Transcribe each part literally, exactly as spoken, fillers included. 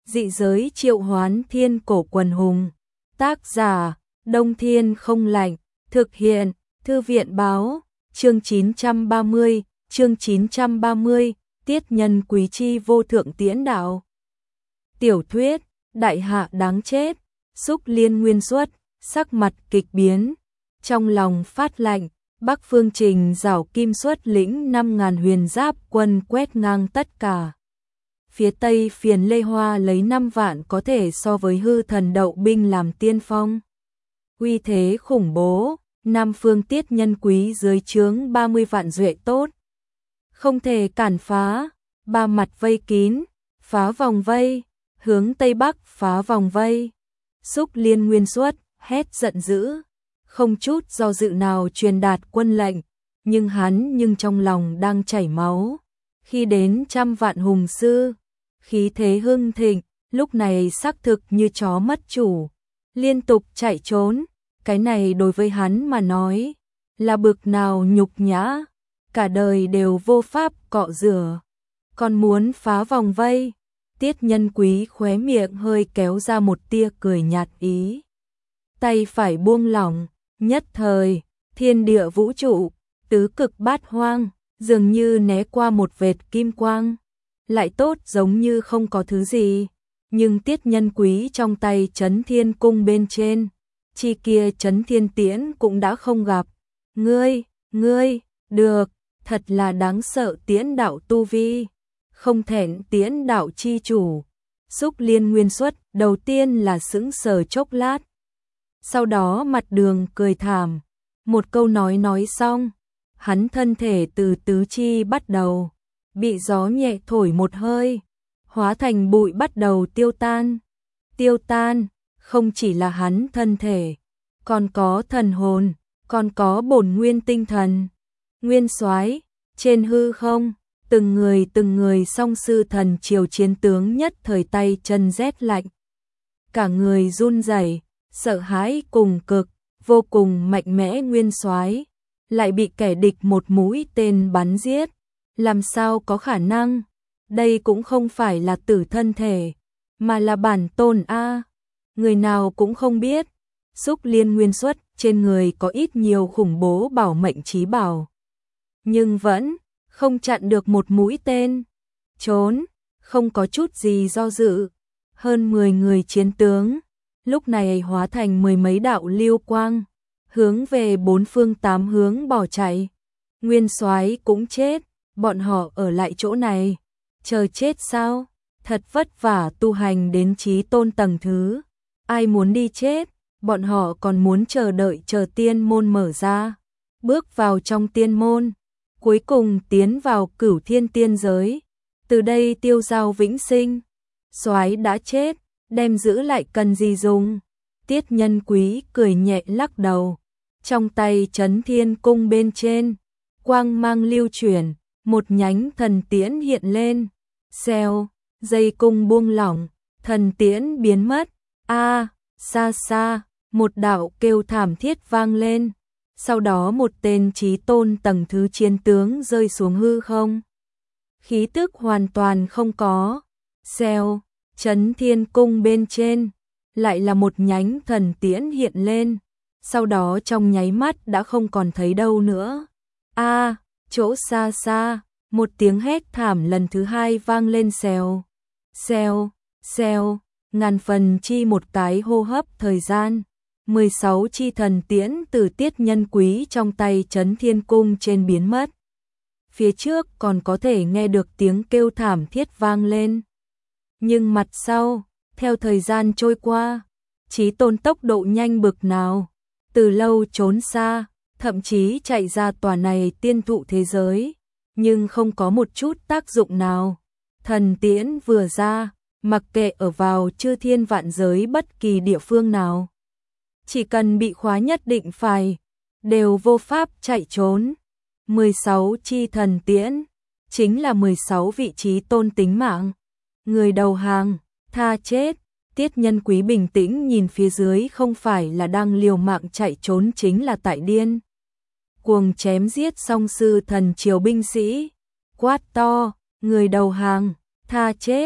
Dị giới triệu hoán thiên cổ quần hùng. Tác giả, Đông Thiên không lạnh. Thực hiện, Thư viện báo. Chương chín trăm ba mươi, chương chín trăm ba mươi, Tiết Nhân Quý chi vô thượng tiễn đạo. Tiểu thuyết, đại hạ đáng chết. Xúc Liên nguyên xuất, sắc mặt kịch biến. Trong lòng phát lạnh, Bắc Phương Trình giảo kim xuất lĩnh năm ngàn huyền giáp quân quét ngang tất cả. Phía Tây Phiền Lê Hoa lấy năm vạn có thể so với hư thần đậu binh làm tiên phong. Uy thế khủng bố, Nam Phương Tiết Nhân Quý dưới trướng ba mươi vạn duệ tốt. Không thể cản phá, ba mặt vây kín, phá vòng vây, hướng Tây Bắc phá vòng vây. Xúc Liên nguyên xuất, hét giận dữ, không chút do dự nào truyền đạt quân lệnh, nhưng hắn nhưng trong lòng đang chảy máu. Khi đến trăm vạn hùng sư, khí thế hưng thịnh, lúc này xác thực như chó mất chủ, liên tục chạy trốn. Cái này đối với hắn mà nói, là bực nào nhục nhã, cả đời đều vô pháp cọ rửa. Còn muốn phá vòng vây, Tiết Nhân Quý khóe miệng hơi kéo ra một tia cười nhạt ý. Tay phải buông lỏng, nhất thời, thiên địa vũ trụ, tứ cực bát hoang, dường như né qua một vệt kim quang. Lại tốt giống như không có thứ gì, nhưng Tiết Nhân Quý trong tay Chấn Thiên Cung bên trên, chi kia Chấn Thiên Tiễn cũng đã không gặp. Ngươi, ngươi, được, thật là đáng sợ tiễn đạo tu vi, không thẹn tiễn đạo chi chủ. Xúc Liên nguyên xuất, đầu tiên là sững sờ chốc lát. Sau đó mặt đường cười thảm, một câu nói nói xong, hắn thân thể từ tứ chi bắt đầu, bị gió nhẹ thổi một hơi, hóa thành bụi bắt đầu tiêu tan. Tiêu tan, không chỉ là hắn thân thể, còn có thần hồn, còn có bổn nguyên tinh thần. Nguyên soái, trên hư không, từng người từng người song sư thần triều chiến tướng nhất thời tay chân rét lạnh. Cả người run rẩy, sợ hãi cùng cực, vô cùng mạnh mẽ nguyên soái lại bị kẻ địch một mũi tên bắn giết. Làm sao có khả năng? Đây cũng không phải là tử thân thể, mà là bản tôn a. Người nào cũng không biết, Xúc Liên nguyên xuất trên người có ít nhiều khủng bố bảo mệnh chí bảo, nhưng vẫn không chặn được một mũi tên. Trốn, không có chút gì do dự. Hơn mười người chiến tướng lúc này hóa thành mười mấy đạo lưu quang, hướng về bốn phương tám hướng bỏ chạy. Nguyên soái cũng chết, bọn họ ở lại chỗ này chờ chết sao? Thật vất vả tu hành đến chí tôn tầng thứ, ai muốn đi chết? Bọn họ còn muốn chờ đợi chờ tiên môn mở ra, bước vào trong tiên môn, cuối cùng tiến vào cửu thiên tiên giới, từ đây tiêu giao vĩnh sinh. Soái đã chết, đem giữ lại cần gì dùng? Tiết Nhân Quý cười nhẹ lắc đầu, trong tay Chấn Thiên Cung bên trên, quang mang lưu chuyển, một nhánh thần tiễn hiện lên. Xèo, dây cung buông lỏng, thần tiễn biến mất. A, xa xa, một đạo kêu thảm thiết vang lên. Sau đó một tên chí tôn tầng thứ chiến tướng rơi xuống hư không. Khí tức hoàn toàn không có. Xèo, Chấn Thiên Cung bên trên, lại là một nhánh thần tiễn hiện lên. Sau đó trong nháy mắt đã không còn thấy đâu nữa. A, chỗ xa xa, một tiếng hét thảm lần thứ hai vang lên. Xèo, xèo, xèo, ngàn phần chi một cái hô hấp thời gian, mười sáu chi thần tiễn từ Tiết Nhân Quý trong tay Chấn Thiên Cung trên biến mất. Phía trước còn có thể nghe được tiếng kêu thảm thiết vang lên, nhưng mặt sau, theo thời gian trôi qua, chí tôn tốc độ nhanh bực nào, từ lâu trốn xa, thậm chí chạy ra tòa này tiên thụ thế giới, nhưng không có một chút tác dụng nào. Thần tiễn vừa ra, mặc kệ ở vào chư thiên vạn giới bất kỳ địa phương nào, chỉ cần bị khóa nhất định phải, đều vô pháp chạy trốn. mười sáu chi thần tiễn, chính là mười sáu vị trí tôn tính mạng. Người đầu hàng, tha chết. Tiết Nhân Quý bình tĩnh nhìn phía dưới, không phải là đang liều mạng chạy trốn chính là tại điên cuồng chém giết song sư thần triều binh sĩ. Quát to, người đầu hàng, tha chết.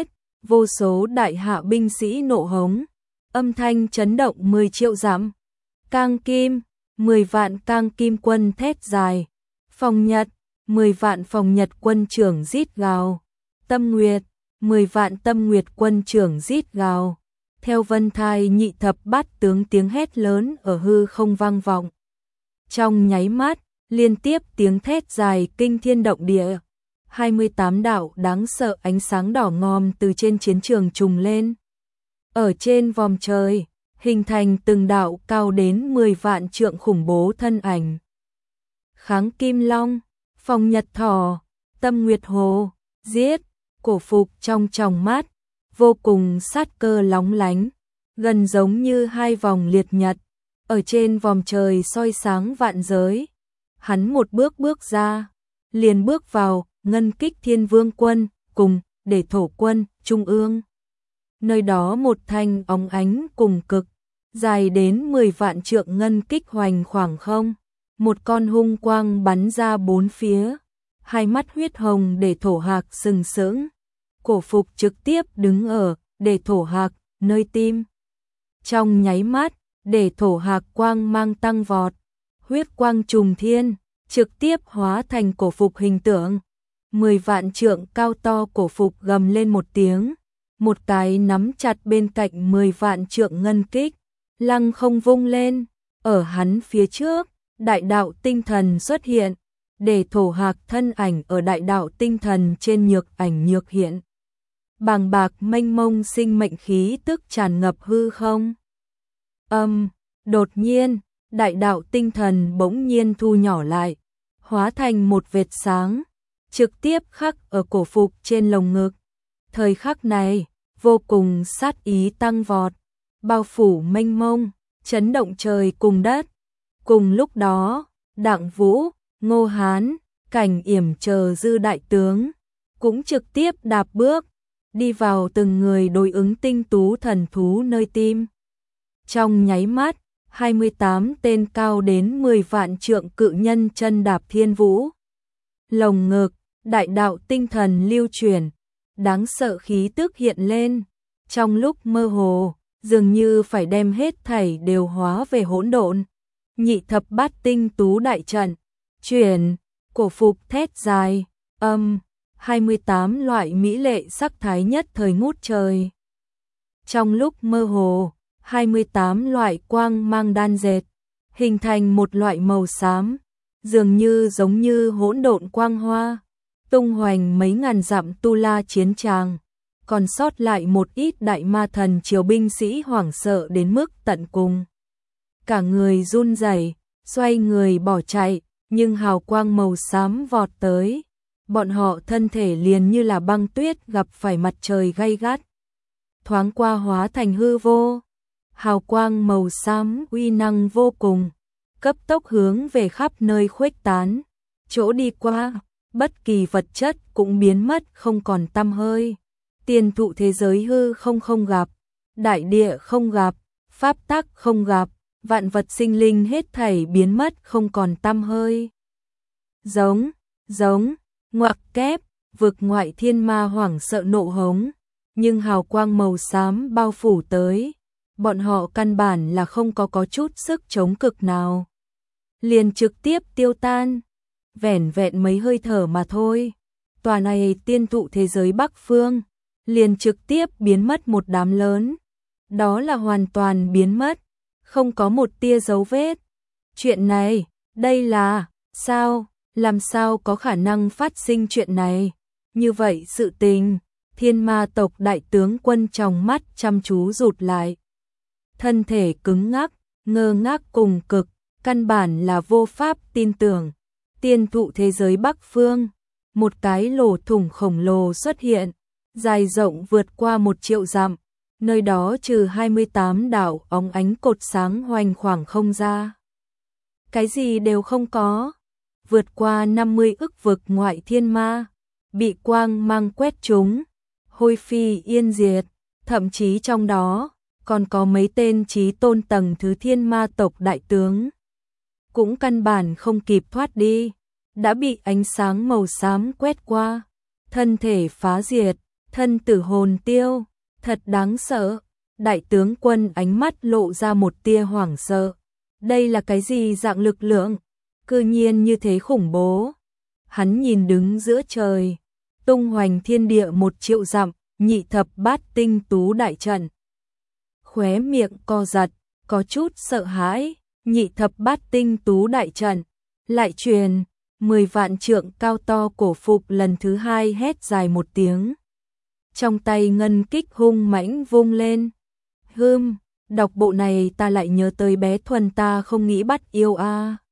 vô số đại hạ binh sĩ nộ hống, âm thanh chấn động mười triệu dặm. Cang Kim, mười vạn Cang Kim quân thét dài. Phòng Nhật, mười vạn Phòng Nhật quân trưởng rít gào. Tâm Nguyệt, mười vạn Tâm Nguyệt quân trưởng rít gào. Theo Vân Thai nhị thập bát tướng tiếng hét lớn ở hư không vang vọng. Trong nháy mắt, liên tiếp tiếng thét dài kinh thiên động địa. hai mươi tám đạo đáng sợ ánh sáng đỏ ngòm từ trên chiến trường trùng lên. Ở trên vòm trời, hình thành từng đạo cao đến mười vạn trượng khủng bố thân ảnh. Kháng Kim Long, Phòng Nhật Thỏ, Tâm Nguyệt Hồ, giết, Cổ Phục trong tròng mắt, vô cùng sát cơ lóng lánh, gần giống như hai vòng liệt nhật, ở trên vòm trời soi sáng vạn giới. Hắn một bước bước ra, liền bước vào ngân kích Thiên Vương quân, cùng để thổ quân, trung ương. Nơi đó một thanh óng ánh cùng cực, dài đến mười vạn trượng ngân kích hoành khoảng không. Một con hung quang bắn ra bốn phía, hai mắt huyết hồng để thổ hạc sừng sững. Cổ Phục trực tiếp đứng ở để thổ hạc, nơi tim. Trong nháy mắt, để thổ hạc quang mang tăng vọt, huyết quang trùng thiên, trực tiếp hóa thành Cổ Phục hình tượng. Mười vạn trượng cao to Cổ Phục gầm lên một tiếng, một cái nắm chặt bên cạnh mười vạn trượng ngân kích, lăng không vung lên, ở hắn phía trước, đại đạo tinh thần xuất hiện, để thổ hạc thân ảnh ở đại đạo tinh thần trên nhược ảnh nhược hiện. Bàng bạc mênh mông sinh mệnh khí tức tràn ngập hư không. Âm, đột nhiên, đại đạo tinh thần bỗng nhiên thu nhỏ lại, hóa thành một vệt sáng, trực tiếp khắc ở Cổ Phục trên lồng ngực. Thời khắc này, vô cùng sát ý tăng vọt, bao phủ mênh mông, chấn động trời cùng đất. Cùng lúc đó, Đặng Vũ, Ngô Hán, Cảnh Yểm chờ dư đại tướng, cũng trực tiếp đạp bước, đi vào từng người đối ứng tinh tú thần thú nơi tim. Trong nháy mắt, hai mươi tám tên cao đến mười vạn trượng cự nhân chân đạp thiên vũ. Lồng ngực, đại đạo tinh thần lưu chuyển, đáng sợ khí tức hiện lên, trong lúc mơ hồ, dường như phải đem hết thảy đều hóa về hỗn độn. Nhị thập bát tinh tú đại trận, chuyển, Cổ Phục thét dài, âm, hai mươi tám loại mỹ lệ sắc thái nhất thời ngút trời. Trong lúc mơ hồ, hai mươi tám loại quang mang đan dệt, hình thành một loại màu xám, dường như giống như hỗn độn quang hoa, tung hoành mấy ngàn dặm tu la chiến tràng, còn sót lại một ít đại ma thần triều binh sĩ hoảng sợ đến mức tận cùng. Cả người run rẩy, xoay người bỏ chạy, nhưng hào quang màu xám vọt tới, bọn họ thân thể liền như là băng tuyết gặp phải mặt trời gay gắt, thoáng qua hóa thành hư vô. Hào quang màu xám uy năng vô cùng, cấp tốc hướng về khắp nơi khuếch tán, chỗ đi qua, bất kỳ vật chất cũng biến mất không còn tăm hơi. Tiền thụ thế giới hư không không gặp, đại địa không gặp, pháp tắc không gặp, vạn vật sinh linh hết thảy biến mất không còn tăm hơi. Giống, giống, ngoặc kép, vực ngoại thiên ma hoảng sợ nộ hống, nhưng hào quang màu xám bao phủ tới, bọn họ căn bản là không có có chút sức chống cực nào. Liền trực tiếp tiêu tan, vẻn vẹn mấy hơi thở mà thôi. Tòa này tiên thụ thế giới Bắc Phương, liền trực tiếp biến mất một đám lớn. Đó là hoàn toàn biến mất, không có một tia dấu vết. Chuyện này, đây là, sao, làm sao có khả năng phát sinh chuyện này? Như vậy sự tình, thiên ma tộc đại tướng quân trong mắt chăm chú rụt lại. Thân thể cứng ngắc, ngơ ngác cùng cực, căn bản là vô pháp tin tưởng. Tiên thụ thế giới Bắc Phương, một cái lỗ thủng khổng lồ xuất hiện, dài rộng vượt qua một triệu dặm, nơi đó trừ hai mươi tám đạo óng ánh cột sáng hoành khoảng không ra. Cái gì đều không có, vượt qua năm mươi ức vực ngoại thiên ma, bị quang mang quét trúng, hôi phi yên diệt, thậm chí trong đó còn có mấy tên chí tôn tầng thứ thiên ma tộc đại tướng. Cũng căn bản không kịp thoát đi, đã bị ánh sáng màu xám quét qua, thân thể phá diệt, thân tử hồn tiêu, thật đáng sợ. Đại tướng quân ánh mắt lộ ra một tia hoảng sợ. Đây là cái gì dạng lực lượng? Cư nhiên như thế khủng bố. Hắn nhìn đứng giữa trời, tung hoành thiên địa một triệu dặm, nhị thập bát tinh tú đại trận. Khóe miệng co giật, có chút sợ hãi, nhị thập bát tinh tú đại trận. Lại truyền, mười vạn trượng cao to cổ phục lần thứ hai hét dài một tiếng. Trong tay ngân kích hung mãnh vung lên. Hưm, đọc bộ này ta lại nhớ tới bé Thuần ta không nghĩ bắt yêu a. À.